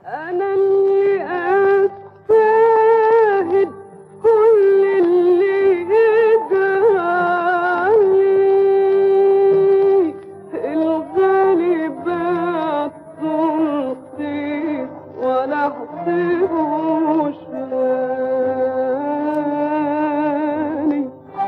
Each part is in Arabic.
أنا اللي أستاهل كل اللي جرالي، الغالب التنقيص ولا احسبوش غالي.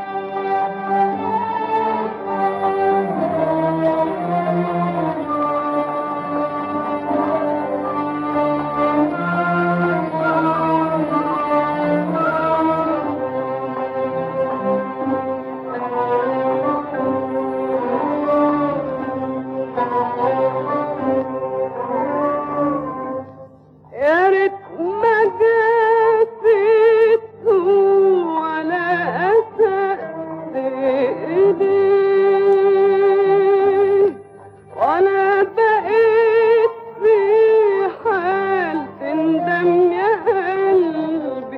يا ريت ما جاسيته ولا أسأت إيديه، ولا بقيت في حال تندم يا قلبي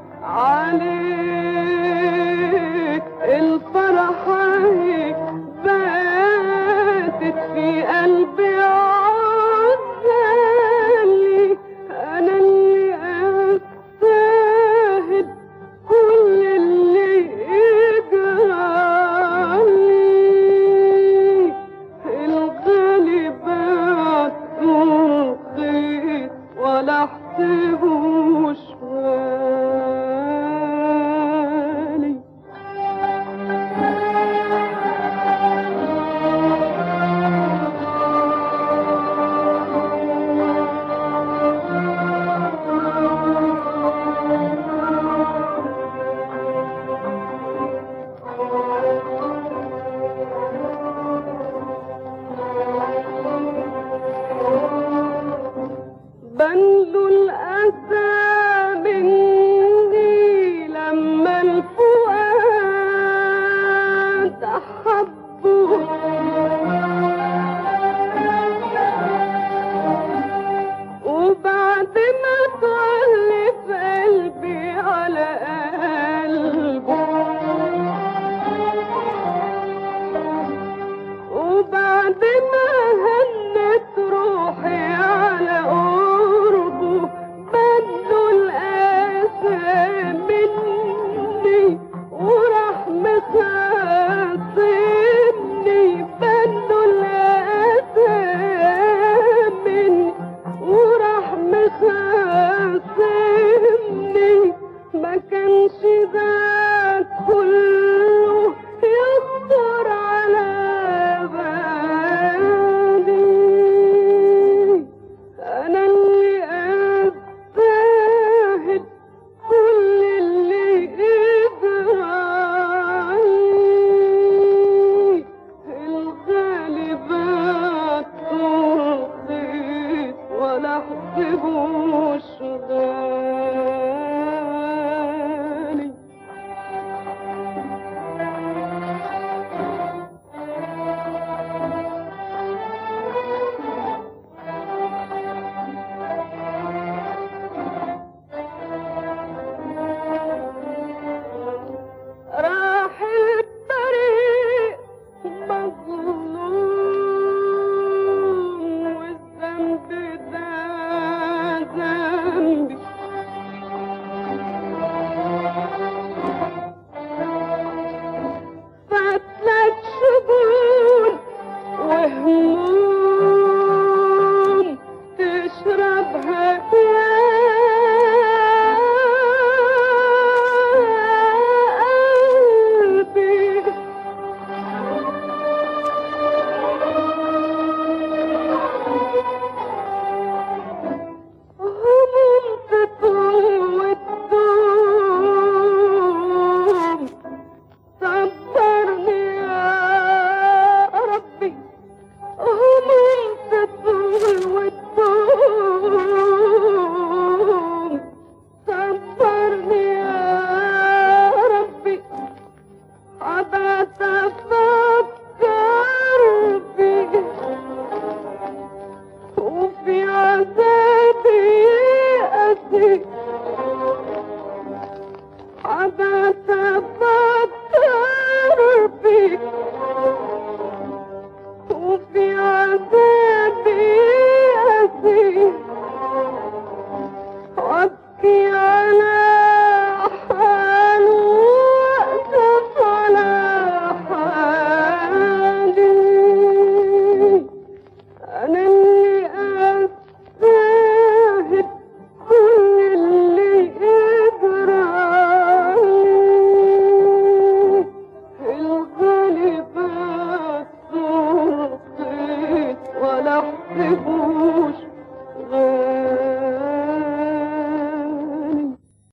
عليك. الفرحة هي باتت في قلبي عزالي، أنا اللي أستاهل كل اللي يجرالي، الغالب التنقيص ولا احسبوش غالي. بنلو الأسى مني لما الفؤاد أحبه، وبعد ما تغلب قلبي على قلبه، وبعد ما هنت روحي على قربه، بدو الأسى مني وراح مخاصمني، بدو الأسى مني وراح مخاصمني. ما كانش ذاك كله يخطر على بالي، أنا اللي أستاهل كل اللي يجرالي، الغالب التنقيص ولا احسبوش غالي. راح الطريق مظلوم والذنب ده ذنبي، فاتلك شجون وهموم تشربها يا قلبي، هموم تطول وتدوم. صبرني يا ربي، هموم تطول وتدوم. صبرني يا ربي، عبأت أفكر فيك وفي عذابي أسي، عبأت أفكر فيك وفي عذابي أسي، تسيبوش